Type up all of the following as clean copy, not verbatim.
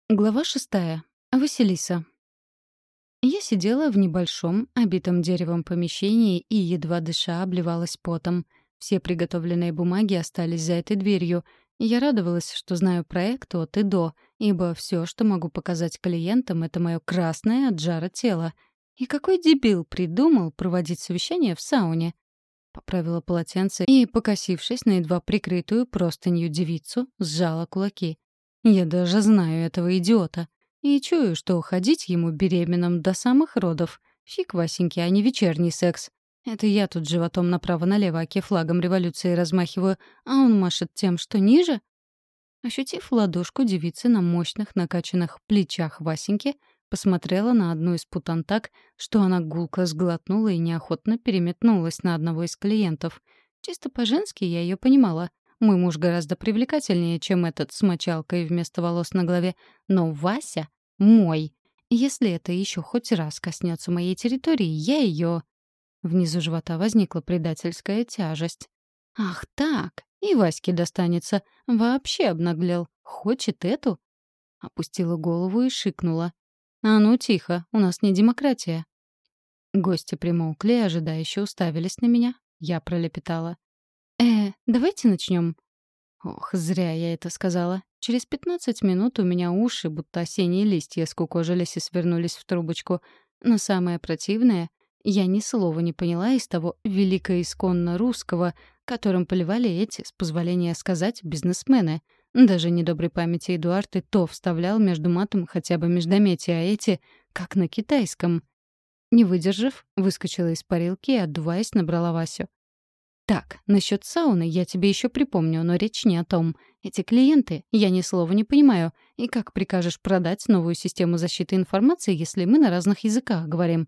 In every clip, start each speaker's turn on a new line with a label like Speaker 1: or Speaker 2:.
Speaker 1: Глава 6. Василиса. Я сидела в небольшом, обитом деревом помещении и, едва дыша, обливалась потом. Все приготовленные бумаги остались за этой дверью. И я радовалась, что знаю проект от и до, ибо все, что могу показать клиентам, — это мое красное от жара тело. И какой дебил придумал проводить совещание в сауне? Поправила полотенце и, покосившись на едва прикрытую простынью девицу, сжала кулаки. Я даже знаю этого идиота. И чую, что уходить ему беременным до самых родов. Фиг Васеньки, а не вечерний секс. Это я тут животом направо-налево оке флагом революции размахиваю, а он машет тем, что ниже. Ощутив ладошку девицы на мощных накачанных плечах Васеньки, посмотрела на одну из путан так, что она гулко сглотнула и неохотно переметнулась на одного из клиентов. Чисто по-женски я ее понимала. Мой муж гораздо привлекательнее, чем этот с мочалкой вместо волос на голове. Но Вася мой. Если это еще хоть раз коснется моей территории, я ее... Внизу живота возникла предательская тяжесть. Ах так, и Ваське достанется. Вообще обнаглел. Хочет эту? Опустила голову и шикнула. «А ну, тихо, у нас не демократия». Гости примолкли и ожидающе уставились на меня. Я пролепетала. Давайте начнем. Ох, зря я это сказала. Через 15 минут у меня уши, будто осенние листья, скукожились и свернулись в трубочку. Но самое противное, я ни слова не поняла из того великоисконно русского, которым поливали эти, с позволения сказать, бизнесмены. Даже недоброй памяти Эдуард и то вставлял между матом хотя бы междометия, а эти — как на китайском. Не выдержав, выскочила из парилки и, отдуваясь, набрала Васю. «Так, насчет сауны я тебе еще припомню, но речь не о том. Эти клиенты, я ни слова не понимаю. И как прикажешь продать новую систему защиты информации, если мы на разных языках говорим?»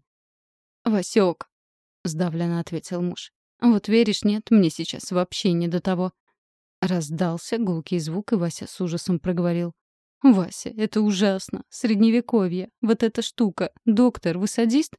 Speaker 1: «Васёк», — сдавленно ответил муж. «Вот веришь, нет, мне сейчас вообще не до того». Раздался гулкий звук, и Вася с ужасом проговорил. «Вася, это ужасно. Средневековье. Вот эта штука. Доктор, вы садист?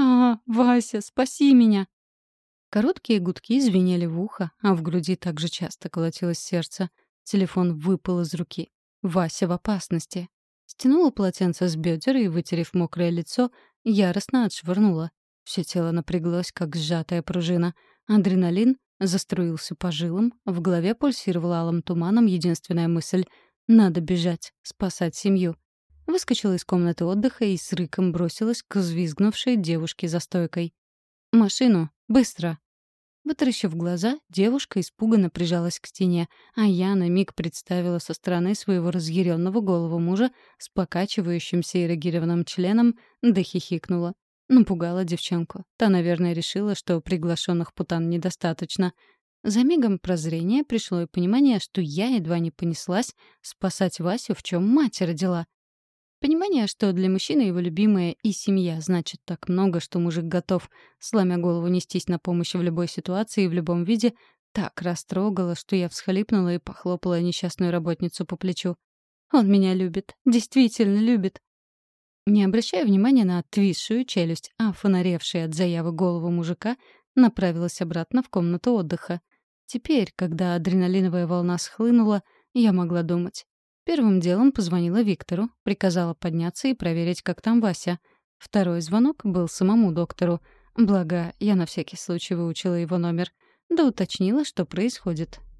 Speaker 1: Вася, спаси меня!» Короткие гудки звенели в ухо, а в груди так же часто колотилось сердце. Телефон выпал из руки. Вася в опасности. Стянула полотенце с бедер и, вытерев мокрое лицо, яростно отшвырнула. Все тело напряглось, как сжатая пружина. Адреналин заструился по жилам, в голове пульсировала алым туманом единственная мысль — надо бежать, спасать семью. Выскочила из комнаты отдыха и с рыком бросилась к взвизгнувшей девушке за стойкой. «Машину! Быстро!» Вытаращив глаза, девушка испуганно прижалась к стене, а я на миг представила со стороны своего разъяренного голову мужа с покачивающимся эрегированным членом, да хихикнула. Напугала девчонку. Та, наверное, решила, что приглашенных путан недостаточно. За мигом прозрения пришло и понимание, что я едва не понеслась спасать Васю, в чем мать родила. Понимание, что для мужчины его любимая и семья значит так много, что мужик готов, сломя голову, нестись на помощь в любой ситуации и в любом виде, так растрогало, что я всхлипнула и похлопала несчастную работницу по плечу. Он меня любит, действительно любит. Не обращая внимания на отвисшую челюсть, а фонаревшая от заявы голову мужика, направилась обратно в комнату отдыха. Теперь, когда адреналиновая волна схлынула, я могла думать. Первым делом позвонила Виктору, приказала подняться и проверить, как там Вася. Второй звонок был самому доктору. Благо, я на всякий случай выучила его номер. Да уточнила, что происходит.